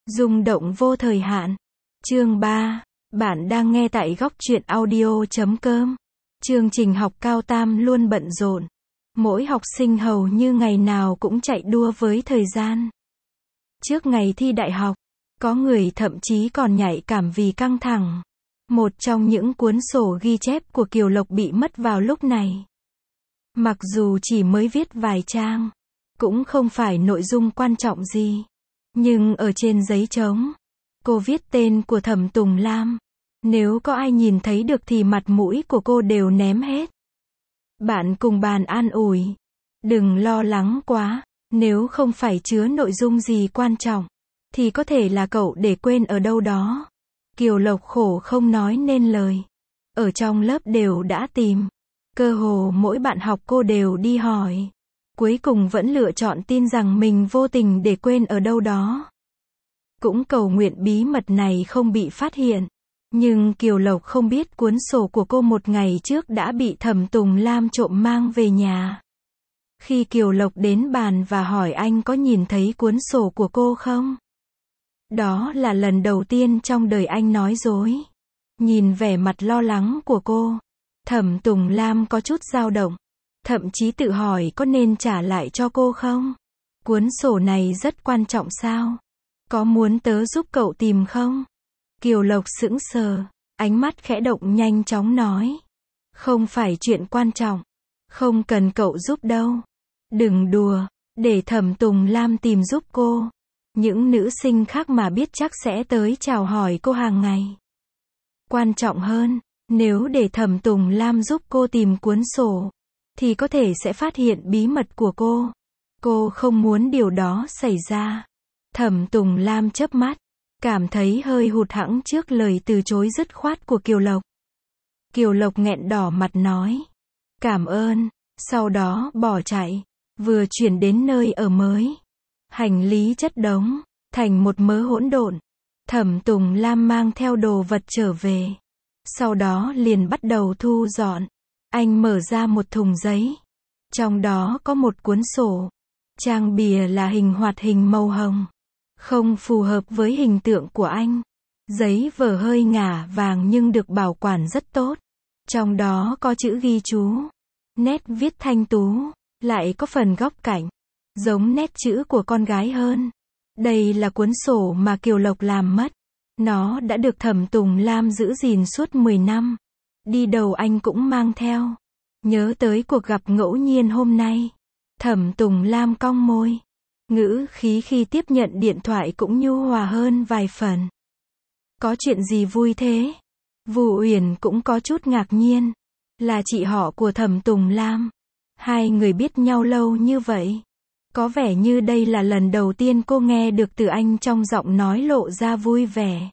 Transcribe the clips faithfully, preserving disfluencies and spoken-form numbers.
Rung động vô thời hạn. Chương ba. Bạn đang nghe tại góc truyện audio chấm com. Chương trình học cao tam luôn bận rộn. Mỗi học sinh hầu như ngày nào cũng chạy đua với thời gian. Trước ngày thi đại học, có người thậm chí còn nhạy cảm vì căng thẳng. Một trong những cuốn sổ ghi chép của Kiều Lộc bị mất vào lúc này. Mặc dù chỉ mới viết vài trang, cũng không phải nội dung quan trọng gì. Nhưng ở trên giấy trống, cô viết tên của Thẩm Tùng Lam. Nếu có ai nhìn thấy được thì mặt mũi của cô đều ném hết. Bạn cùng bàn an ủi. Đừng lo lắng quá, nếu không phải chứa nội dung gì quan trọng, thì có thể là cậu để quên ở đâu đó. Kiều Lộc khổ không nói nên lời. Ở trong lớp đều đã tìm. Cơ hồ mỗi bạn học cô đều đi hỏi. Cuối cùng vẫn lựa chọn tin rằng mình vô tình để quên ở đâu đó. Cũng cầu nguyện bí mật này không bị phát hiện. Nhưng Kiều Lộc không biết cuốn sổ của cô một ngày trước đã bị Thẩm Tùng Lam trộm mang về nhà. Khi Kiều Lộc đến bàn và hỏi anh có nhìn thấy cuốn sổ của cô không? Đó là lần đầu tiên trong đời anh nói dối. Nhìn vẻ mặt lo lắng của cô, Thẩm Tùng Lam có chút dao động. Thậm chí tự hỏi có nên trả lại cho cô không? Cuốn sổ này rất quan trọng sao? Có muốn tớ giúp cậu tìm không? Kiều Lộc sững sờ, ánh mắt khẽ động nhanh chóng nói. Không phải chuyện quan trọng. Không cần cậu giúp đâu. Đừng đùa, để Thẩm Tùng Lam tìm giúp cô. Những nữ sinh khác mà biết chắc sẽ tới chào hỏi cô hàng ngày. Quan trọng hơn, nếu để Thẩm Tùng Lam giúp cô tìm cuốn sổ, thì có thể sẽ phát hiện bí mật của cô. Cô không muốn điều đó xảy ra. Thẩm Tùng Lam chớp mắt, cảm thấy hơi hụt hẫng trước lời từ chối dứt khoát của Kiều Lộc. Kiều Lộc nghẹn đỏ mặt nói. Cảm ơn, sau đó bỏ chạy. Vừa chuyển đến nơi ở mới. Hành lý chất đống, thành một mớ hỗn độn. Thẩm Tùng Lam mang theo đồ vật trở về. Sau đó liền bắt đầu thu dọn. Anh mở ra một thùng giấy. Trong đó có một cuốn sổ. Trang bìa là hình hoạt hình màu hồng. Không phù hợp với hình tượng của anh. Giấy vở hơi ngả vàng nhưng được bảo quản rất tốt. Trong đó có chữ ghi chú. Nét viết thanh tú. Lại có phần góc cạnh. Giống nét chữ của con gái hơn. Đây là cuốn sổ mà Kiều Lộc làm mất. Nó đã được Thẩm Tùng Lam giữ gìn suốt mười năm. Đi đâu anh cũng mang theo. Nhớ tới cuộc gặp ngẫu nhiên hôm nay. Thẩm Tùng Lam cong môi. Ngữ khí khi tiếp nhận điện thoại cũng nhu hòa hơn vài phần. Có chuyện gì vui thế? Vu Uyển cũng có chút ngạc nhiên. Là chị họ của Thẩm Tùng Lam. Hai người biết nhau lâu như vậy. Có vẻ như đây là lần đầu tiên cô nghe được từ anh trong giọng nói lộ ra vui vẻ.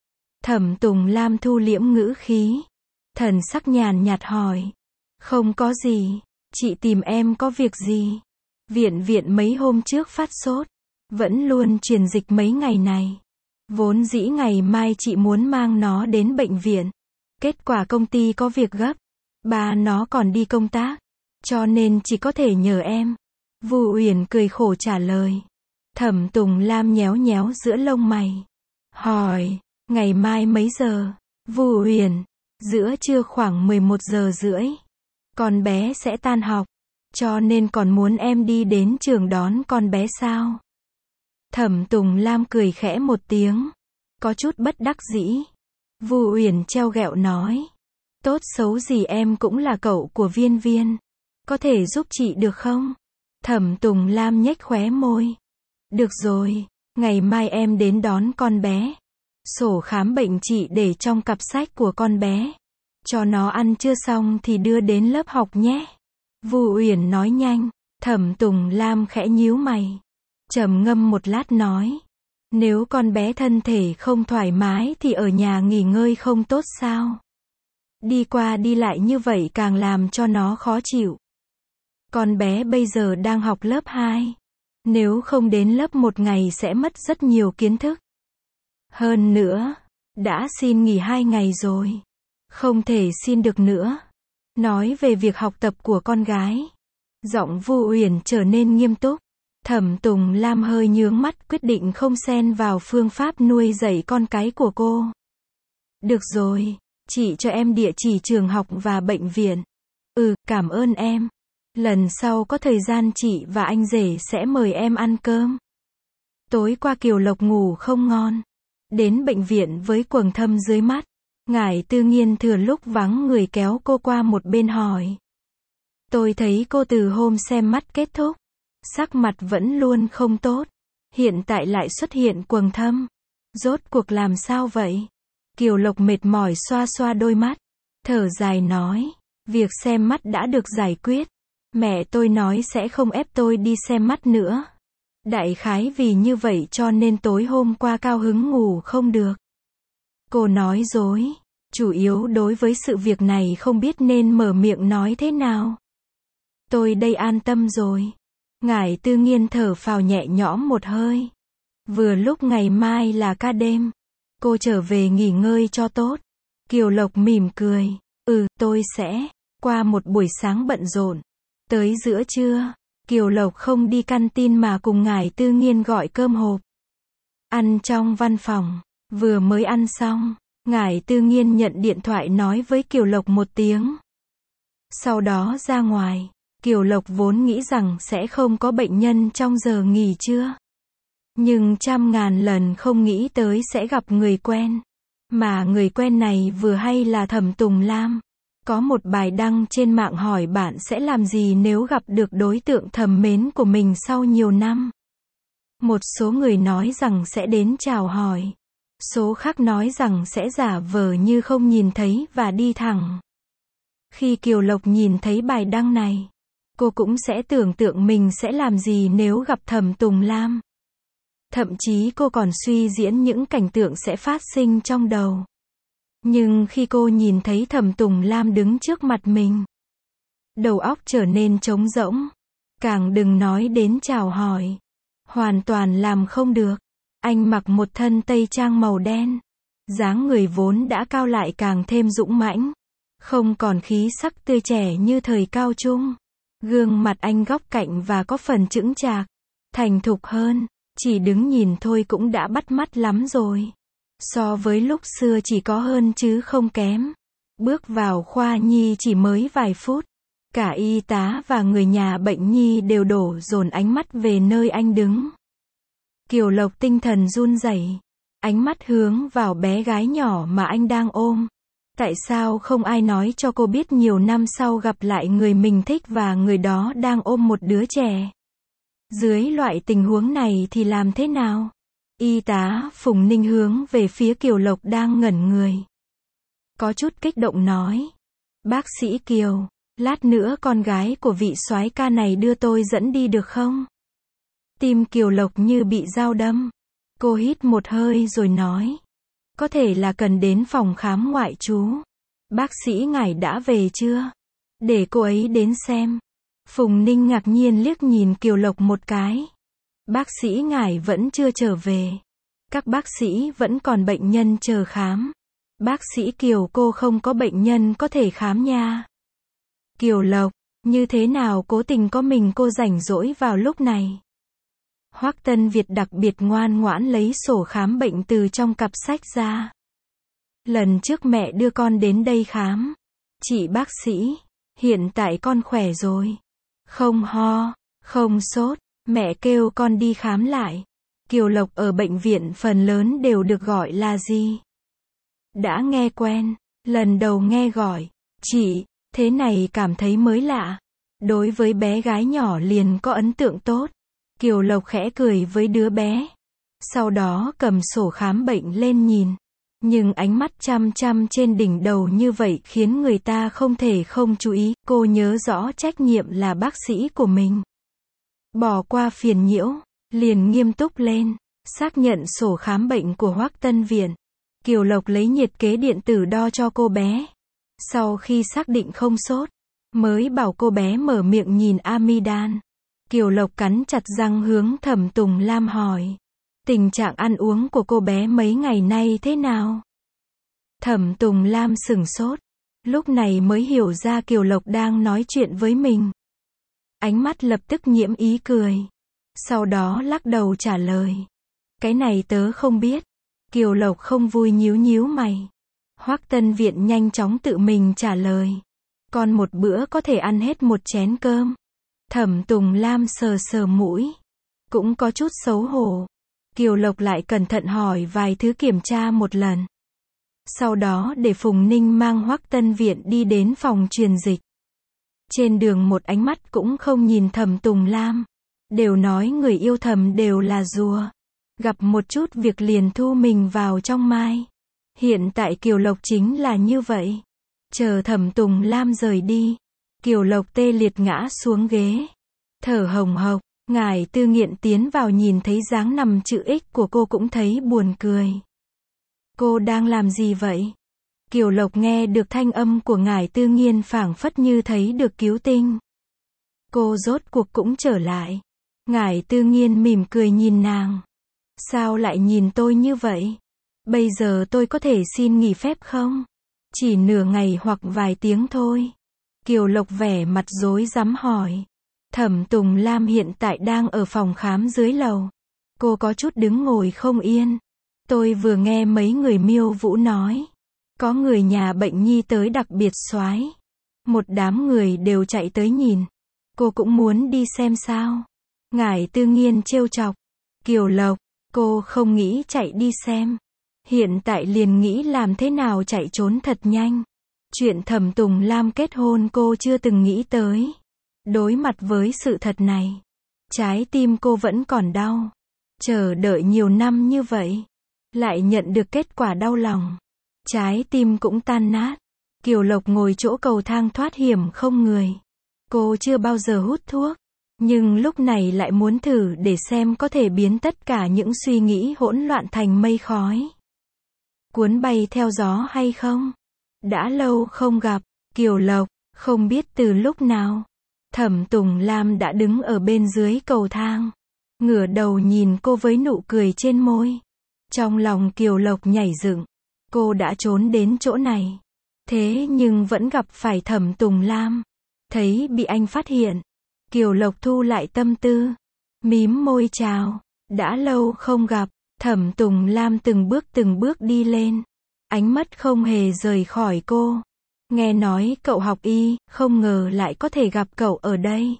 Thẩm Tùng Lam thu liễm ngữ khí. Thần sắc nhàn nhạt hỏi. Không có gì, chị tìm em có việc gì? Viện viện mấy hôm trước phát sốt. Vẫn luôn truyền dịch mấy ngày này. Vốn dĩ ngày mai chị muốn mang nó đến bệnh viện. Kết quả công ty có việc gấp. Ba nó còn đi công tác. Cho nên chỉ có thể nhờ em. Vu Uyển cười khổ trả lời. Thẩm Tùng Lam nhéo nhéo giữa lông mày. Hỏi, ngày mai mấy giờ? Vu Uyển, giữa trưa khoảng mười một giờ rưỡi. Con bé sẽ tan học. Cho nên còn muốn em đi đến trường đón con bé sao? Thẩm Tùng Lam cười khẽ một tiếng. Có chút bất đắc dĩ. Vu Uyển treo ghẹo nói. Tốt xấu gì em cũng là cậu của Viên Viên. Có thể giúp chị được không? Thẩm Tùng Lam nhếch khóe môi. Được rồi, ngày mai em đến đón con bé. Sổ khám bệnh chị để trong cặp sách của con bé. Cho nó ăn chưa xong thì đưa đến lớp học nhé. Vu Uyển nói nhanh. Thẩm Tùng Lam khẽ nhíu mày. Trầm ngâm một lát nói. Nếu con bé thân thể không thoải mái thì ở nhà nghỉ ngơi không tốt sao? Đi qua đi lại như vậy càng làm cho nó khó chịu. Con bé bây giờ đang học lớp hai. Nếu không đến lớp một ngày sẽ mất rất nhiều kiến thức. Hơn nữa, đã xin nghỉ hai ngày rồi. Không thể xin được nữa. Nói về việc học tập của con gái. Giọng Vu Uyển trở nên nghiêm túc. Thẩm Tùng Lam hơi nhướng mắt, quyết định không xen vào phương pháp nuôi dạy con cái của cô. Được rồi, chị cho em địa chỉ trường học và bệnh viện. Ừ, cảm ơn em. Lần sau có thời gian chị và anh rể sẽ mời em ăn cơm. Tối qua Kiều Lộc ngủ không ngon. Đến bệnh viện với quầng thâm dưới mắt. Ngải Tư Nghiên thừa lúc vắng người kéo cô qua một bên hỏi. Tôi thấy cô từ hôm xem mắt kết thúc, sắc mặt vẫn luôn không tốt. Hiện tại lại xuất hiện quầng thâm. Rốt cuộc làm sao vậy? Kiều Lộc mệt mỏi xoa xoa đôi mắt. Thở dài nói. Việc xem mắt đã được giải quyết. Mẹ tôi nói sẽ không ép tôi đi xem mắt nữa. Đại khái vì như vậy cho nên tối hôm qua cao hứng ngủ không được. Cô nói dối. Chủ yếu đối với sự việc này không biết nên mở miệng nói thế nào. Tôi đây an tâm rồi. Ngải Tư Nghiên thở phào nhẹ nhõm một hơi. Vừa lúc ngày mai là ca đêm. Cô trở về nghỉ ngơi cho tốt. Kiều Lộc mỉm cười. Ừ, tôi sẽ. Qua một buổi sáng bận rộn. Tới giữa trưa, Kiều Lộc không đi canteen mà cùng Ngải Tư Nghiên gọi cơm hộp. Ăn trong văn phòng. Vừa mới ăn xong, Ngải Tư Nghiên nhận điện thoại nói với Kiều Lộc một tiếng. Sau đó ra ngoài. Kiều Lộc vốn nghĩ rằng sẽ không có bệnh nhân trong giờ nghỉ trưa. Nhưng trăm ngàn lần không nghĩ tới sẽ gặp người quen. Mà người quen này vừa hay là Thẩm Tùng Lam. Có một bài đăng trên mạng hỏi bạn sẽ làm gì nếu gặp được đối tượng thầm mến của mình sau nhiều năm. Một số người nói rằng sẽ đến chào hỏi. Số khác nói rằng sẽ giả vờ như không nhìn thấy và đi thẳng. Khi Kiều Lộc nhìn thấy bài đăng này, cô cũng sẽ tưởng tượng mình sẽ làm gì nếu gặp Thẩm Tùng Lam. Thậm chí cô còn suy diễn những cảnh tượng sẽ phát sinh trong đầu. Nhưng khi cô nhìn thấy Thẩm Tùng Lam đứng trước mặt mình, đầu óc trở nên trống rỗng. Càng đừng nói đến chào hỏi. Hoàn toàn làm không được. Anh mặc một thân tây trang màu đen. Dáng người vốn đã cao lại càng thêm dũng mãnh. Không còn khí sắc tươi trẻ như thời cao trung. Gương mặt anh góc cạnh và có phần chững chạc. Thành thục hơn. Chỉ đứng nhìn thôi cũng đã bắt mắt lắm rồi. So với lúc xưa chỉ có hơn chứ không kém. Bước vào khoa nhi chỉ mới vài phút. Cả y tá và người nhà bệnh nhi đều đổ dồn ánh mắt về nơi anh đứng. Kiều Lộc tinh thần run rẩy. Ánh mắt hướng vào bé gái nhỏ mà anh đang ôm. Tại sao không ai nói cho cô biết nhiều năm sau gặp lại người mình thích và người đó đang ôm một đứa trẻ? Dưới loại tình huống này thì làm thế nào? Y tá Phùng Ninh hướng về phía Kiều Lộc đang ngẩn người. Có chút kích động nói. Bác sĩ Kiều, lát nữa con gái của vị soái ca này đưa tôi dẫn đi được không? Tim Kiều Lộc như bị dao đâm. Cô hít một hơi rồi nói. Có thể là cần đến phòng khám ngoại trú. Bác sĩ ngài đã về chưa? Để cô ấy đến xem. Phùng Ninh ngạc nhiên liếc nhìn Kiều Lộc một cái. Bác sĩ ngài vẫn chưa trở về. Các bác sĩ vẫn còn bệnh nhân chờ khám. Bác sĩ Kiều, cô không có bệnh nhân có thể khám nha. Kiều Lộc, như thế nào cố tình có mình cô rảnh rỗi vào lúc này? Hoắc Tân Việt đặc biệt ngoan ngoãn lấy sổ khám bệnh từ trong cặp sách ra. Lần trước mẹ đưa con đến đây khám. Chị bác sĩ, hiện tại con khỏe rồi. Không ho, không sốt, mẹ kêu con đi khám lại. Kiều Lộc ở bệnh viện phần lớn đều được gọi là gì? Đã nghe quen, lần đầu nghe gọi, chị, thế này cảm thấy mới lạ. Đối với bé gái nhỏ liền có ấn tượng tốt. Kiều Lộc khẽ cười với đứa bé. Sau đó cầm sổ khám bệnh lên nhìn. Nhưng ánh mắt chăm chăm trên đỉnh đầu như vậy khiến người ta không thể không chú ý. Cô nhớ rõ trách nhiệm là bác sĩ của mình. Bỏ qua phiền nhiễu, liền nghiêm túc lên. Xác nhận sổ khám bệnh của Hoắc Tân Viện. Kiều Lộc lấy nhiệt kế điện tử đo cho cô bé. Sau khi xác định không sốt, mới bảo cô bé mở miệng nhìn amidan. Kiều Lộc cắn chặt răng hướng Thẩm Tùng Lam hỏi. Tình trạng ăn uống của cô bé mấy ngày nay thế nào? Thẩm Tùng Lam sửng sốt. Lúc này mới hiểu ra Kiều Lộc đang nói chuyện với mình. Ánh mắt lập tức nhiễm ý cười. Sau đó lắc đầu trả lời. Cái này tớ không biết. Kiều Lộc không vui nhíu nhíu mày. Hoắc Tân Viện nhanh chóng tự mình trả lời. Con một bữa có thể ăn hết một chén cơm. Thẩm Tùng Lam sờ sờ mũi. Cũng có chút xấu hổ. Kiều Lộc lại cẩn thận hỏi vài thứ kiểm tra một lần. Sau đó để Phùng Ninh mang Hoắc Tân Viện đi đến phòng truyền dịch. Trên đường một ánh mắt cũng không nhìn Thẩm Tùng Lam. Đều nói người yêu thầm đều là rùa. Gặp một chút việc liền thu mình vào trong mai. Hiện tại Kiều Lộc chính là như vậy. Chờ Thẩm Tùng Lam rời đi. Kiều Lộc tê liệt ngã xuống ghế. Thở hồng hộc. Ngải Tư Nghiện tiến vào nhìn thấy dáng nằm chữ X của cô cũng thấy buồn cười. Cô đang làm gì vậy? Kiều Lộc nghe được thanh âm của Ngải Tư Nghiên phảng phất như thấy được cứu tinh. Cô rốt cuộc cũng trở lại. Ngải Tư Nghiên mỉm cười nhìn nàng. Sao lại nhìn tôi như vậy? Bây giờ tôi có thể xin nghỉ phép không? Chỉ nửa ngày hoặc vài tiếng thôi. Kiều Lộc vẻ mặt rối rắm hỏi. Thẩm Tùng Lam hiện tại đang ở phòng khám dưới lầu. Cô có chút đứng ngồi không yên. Tôi vừa nghe mấy người miêu vũ nói. Có người nhà bệnh nhi tới đặc biệt soái. Một đám người đều chạy tới nhìn. Cô cũng muốn đi xem sao. Ngải Tư Nghiên trêu chọc. Kiều Lộc, cô không nghĩ chạy đi xem. Hiện tại liền nghĩ làm thế nào chạy trốn thật nhanh. Chuyện Thẩm Tùng Lam kết hôn cô chưa từng nghĩ tới. Đối mặt với sự thật này, trái tim cô vẫn còn đau. Chờ đợi nhiều năm như vậy, lại nhận được kết quả đau lòng. Trái tim cũng tan nát. Kiều Lộc ngồi chỗ cầu thang thoát hiểm không người. Cô chưa bao giờ hút thuốc, nhưng lúc này lại muốn thử để xem có thể biến tất cả những suy nghĩ hỗn loạn thành mây khói. Cuốn bay theo gió hay không? Đã lâu không gặp, Kiều Lộc, không biết từ lúc nào. Thẩm Tùng Lam đã đứng ở bên dưới cầu thang. Ngửa đầu nhìn cô với nụ cười trên môi. Trong lòng Kiều Lộc nhảy dựng. Cô đã trốn đến chỗ này. Thế nhưng vẫn gặp phải Thẩm Tùng Lam. Thấy bị anh phát hiện. Kiều Lộc thu lại tâm tư. Mím môi chào. Đã lâu không gặp. Thẩm Tùng Lam từng bước từng bước đi lên. Ánh mắt không hề rời khỏi cô. Nghe nói cậu học y, không ngờ lại có thể gặp cậu ở đây.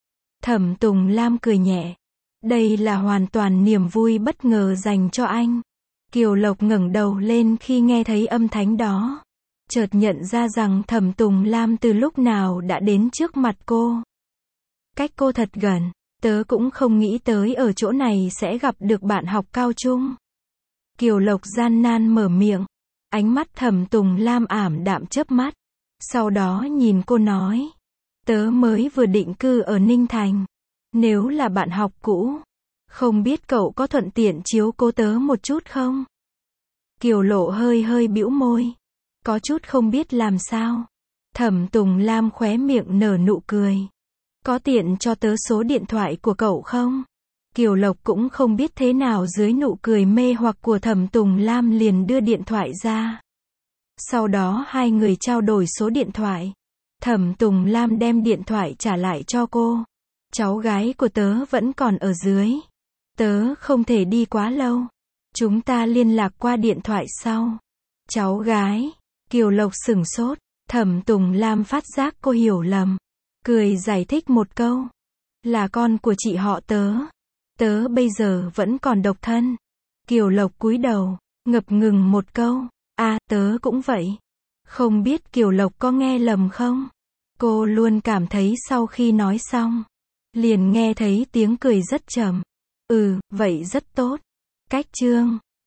Thẩm Tùng Lam cười nhẹ. Đây là hoàn toàn niềm vui bất ngờ dành cho anh. Kiều Lộc ngẩng đầu lên khi nghe thấy âm thanh đó. Chợt nhận ra rằng Thẩm Tùng Lam từ lúc nào đã đến trước mặt cô. Cách cô thật gần, tớ cũng không nghĩ tới ở chỗ này sẽ gặp được bạn học cao trung. Kiều Lộc gian nan mở miệng. Ánh mắt Thẩm Tùng Lam ảm đạm chớp mắt. Sau đó nhìn cô nói. Tớ mới vừa định cư ở Ninh Thành. Nếu là bạn học cũ, không biết cậu có thuận tiện chiếu cố tớ một chút không? Kiều Lộ hơi hơi bĩu môi. Có chút không biết làm sao. Thẩm Tùng Lam khóe miệng nở nụ cười. Có tiện cho tớ số điện thoại của cậu không? Kiều Lộc cũng không biết thế nào dưới nụ cười mê hoặc của Thẩm Tùng Lam liền đưa điện thoại ra. Sau đó hai người trao đổi số điện thoại. Thẩm Tùng Lam đem điện thoại trả lại cho cô. Cháu gái của tớ vẫn còn ở dưới. Tớ không thể đi quá lâu. Chúng ta liên lạc qua điện thoại sau. Cháu gái. Kiều Lộc sửng sốt. Thẩm Tùng Lam phát giác cô hiểu lầm. Cười giải thích một câu. Là con của chị họ tớ. Tớ bây giờ vẫn còn độc thân. Kiều Lộc cúi đầu, ngập ngừng một câu. À, tớ cũng vậy. Không biết Kiều Lộc có nghe lầm không? Cô luôn cảm thấy sau khi nói xong, liền nghe thấy tiếng cười rất trầm. Ừ, vậy rất tốt. Cách chương